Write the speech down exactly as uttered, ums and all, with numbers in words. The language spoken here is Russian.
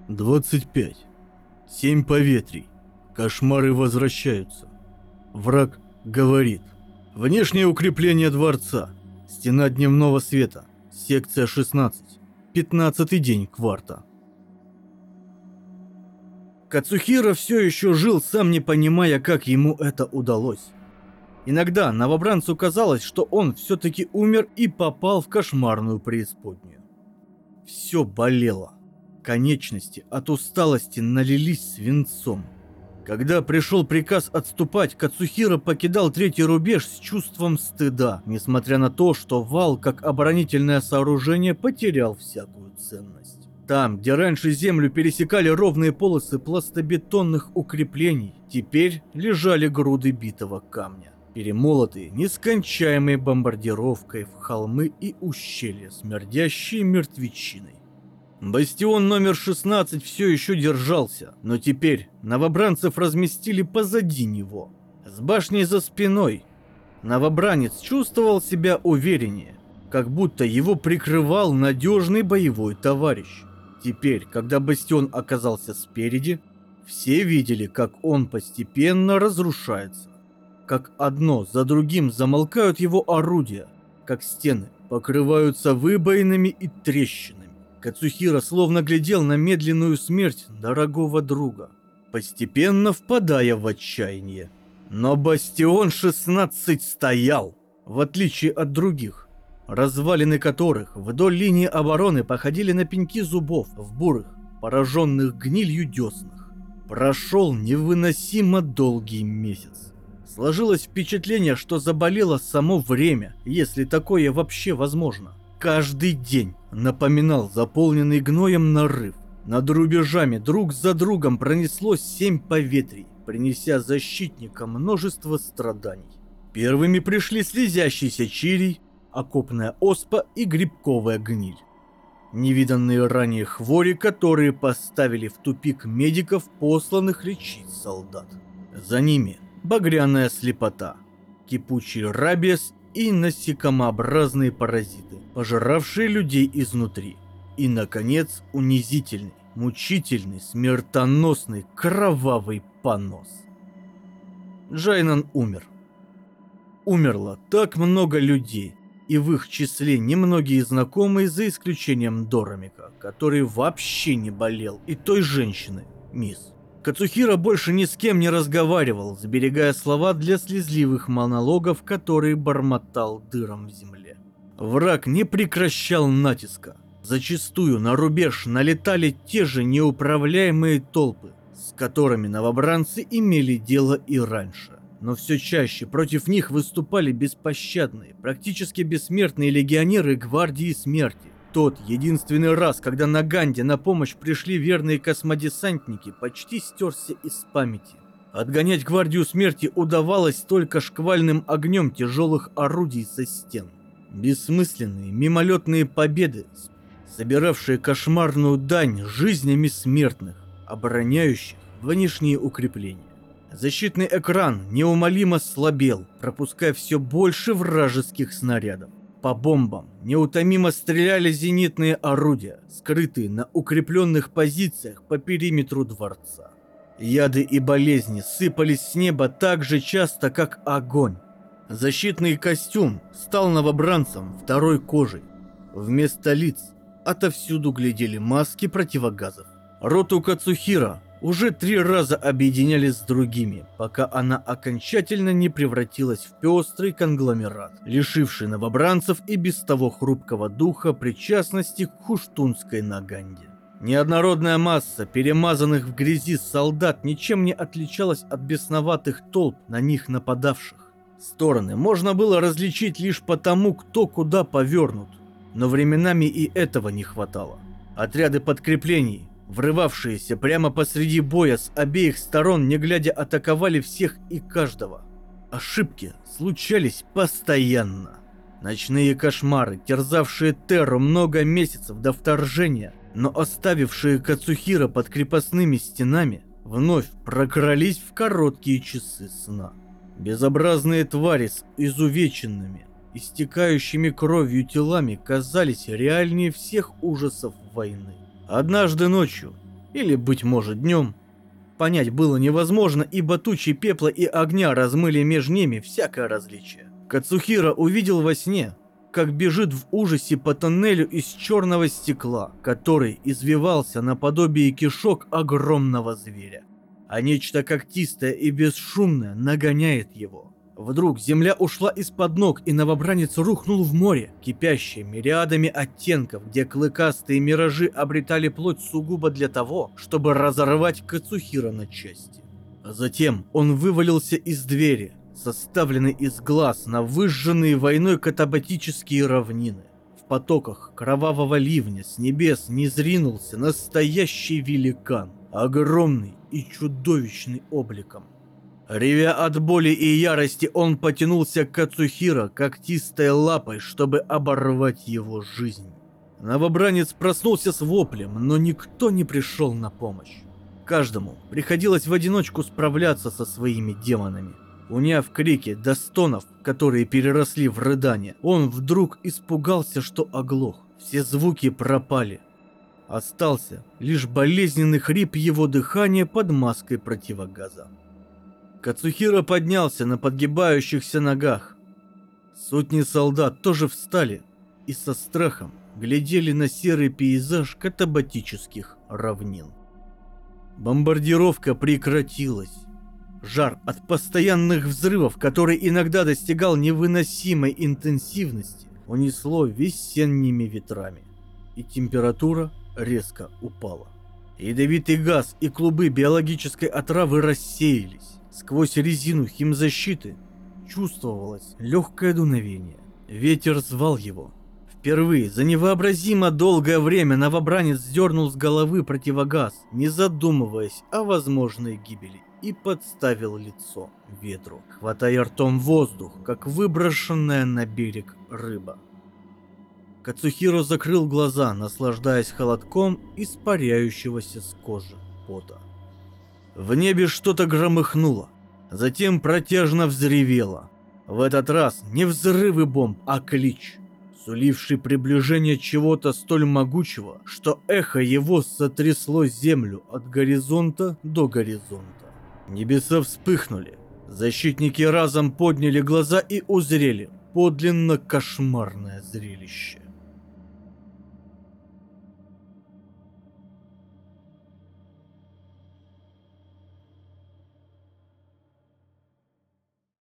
двадцать пять. Семь поветрий. Кошмары возвращаются. Враг говорит. Внешнее укрепление дворца. Стена дневного света. Секция шестнадцать. Пятнадцатый день кварта. Кацухира все еще жил, сам не понимая, как ему это удалось. Иногда новобранцу казалось, что он все-таки умер и попал в кошмарную преисподнюю. Все болело. Конечности от усталости налились свинцом. Когда пришел приказ отступать, Кацухира покидал третий рубеж с чувством стыда, несмотря на то, что вал, как оборонительное сооружение, потерял всякую ценность. Там, где раньше землю пересекали ровные полосы пластобетонных укреплений, теперь лежали груды битого камня, перемолотые нескончаемой бомбардировкой в холмы и ущелья, смердящие мертвечиной. Бастион номер шестнадцать все еще держался, но теперь новобранцев разместили позади него, с башней за спиной. Новобранец чувствовал себя увереннее, как будто его прикрывал надежный боевой товарищ. Теперь, когда бастион оказался спереди, все видели, как он постепенно разрушается, как одно за другим замолкают его орудия, как стены покрываются выбоинами и трещинами. Кацухира словно глядел на медленную смерть дорогого друга, постепенно впадая в отчаяние. Но бастион шестнадцать стоял, в отличие от других, развалины которых вдоль линии обороны походили на пеньки зубов в бурых, пораженных гнилью деснах. Прошел невыносимо долгий месяц. Сложилось впечатление, что заболело само время, если такое вообще возможно. Каждый день напоминал заполненный гноем нарыв. Над рубежами друг за другом пронеслось семь поветрий, принеся защитникам множество страданий. Первыми пришли слезящийся чирий, окопная оспа и грибковая гниль. Невиданные ранее хвори, которые поставили в тупик медиков, посланных лечить солдат. За ними багряная слепота, кипучий рабиес и насекомообразные паразиты, пожиравшие людей изнутри. И, наконец, унизительный, мучительный, смертоносный, кровавый понос. Джайнан умер. Умерло так много людей, и в их числе немногие знакомые, за исключением Доромика, который вообще не болел, и той женщины, мисс. Кацухира больше ни с кем не разговаривал, сберегая слова для слезливых монологов, которые бормотал дыром в земле. Враг не прекращал натиска. Зачастую на рубеж налетали те же неуправляемые толпы, с которыми новобранцы имели дело и раньше. Но все чаще против них выступали беспощадные, практически бессмертные легионеры гвардии смерти. Тот единственный раз, когда на Ганде на помощь пришли верные космодесантники, почти стерся из памяти. Отгонять гвардию смерти удавалось только шквальным огнем тяжелых орудий со стен. Бессмысленные мимолетные победы, собиравшие кошмарную дань жизнями смертных, обороняющих внешние укрепления. Защитный экран неумолимо слабел, пропуская все больше вражеских снарядов. По бомбам неутомимо стреляли зенитные орудия, скрытые на укрепленных позициях по периметру дворца. Яды и болезни сыпались с неба так же часто, как огонь. Защитный костюм стал новобранцам второй кожей. Вместо лиц отовсюду глядели маски противогазов. Роту Кацухира уже три раза объединялись с другими, пока она окончательно не превратилась в пестрый конгломерат, лишивший новобранцев и без того хрупкого духа причастности к хуштунской Наганде. Неоднородная масса перемазанных в грязи солдат ничем не отличалась от бесноватых толп на них нападавших. Стороны можно было различить лишь потому, кто куда повернут, но временами и этого не хватало. Отряды подкреплений, врывавшиеся прямо посреди боя с обеих сторон, не глядя, атаковали всех и каждого. Ошибки случались постоянно. Ночные кошмары, терзавшие Терру много месяцев до вторжения, но оставившие Кацухира под крепостными стенами, вновь прокрались в короткие часы сна. Безобразные твари с изувеченными, истекающими кровью телами казались реальнее всех ужасов войны. Однажды ночью Или, быть может, днем. Понять было невозможно, ибо тучи пепла и огня размыли между ними всякое различие. Кацухира увидел во сне, как бежит в ужасе по тоннелю из черного стекла, который извивался наподобие кишок огромного зверя. А нечто когтистое и бесшумное нагоняет его. Вдруг земля ушла из-под ног, и новобранец рухнул в море, кипящее мириадами оттенков, где клыкастые миражи обретали плоть сугубо для того, чтобы разорвать Кацухира на части. А затем он вывалился из двери, составленный из глаз на выжженные войной катабатические равнины. В потоках кровавого ливня с небес низринулся настоящий великан, огромный и чудовищный обликом. Ревя от боли и ярости, он потянулся к Кацухира когтистой лапой, чтобы оборвать его жизнь. Новобранец проснулся с воплем, но никто не пришел на помощь. Каждому приходилось в одиночку справляться со своими демонами. Уняв крики до стонов, которые переросли в рыдания, он вдруг испугался, что оглох. Все звуки пропали. Остался лишь болезненный хрип его дыхания под маской противогаза. Кацухира поднялся на подгибающихся ногах. Сотни солдат тоже встали и со страхом глядели на серый пейзаж катабатических равнин. Бомбардировка прекратилась. Жар от постоянных взрывов, который иногда достигал невыносимой интенсивности, унесло весенними ветрами, и температура резко упала. Ядовитый газ и клубы биологической отравы рассеялись. Сквозь резину химзащиты чувствовалось легкое дуновение. Ветер звал его. Впервые за невообразимо долгое время новобранец сдернул с головы противогаз, не задумываясь о возможной гибели, и подставил лицо ветру, хватая ртом воздух, как выброшенная на берег рыба. Кацухиро закрыл глаза, наслаждаясь холодком испаряющегося с кожи пота. В небе что-то громыхнуло, затем протяжно взревело. В этот раз не взрывы бомб, а клич, суливший приближение чего-то столь могучего, что эхо его сотрясло землю от горизонта до горизонта. Небеса вспыхнули, защитники разом подняли глаза и узрели подлинно кошмарное зрелище.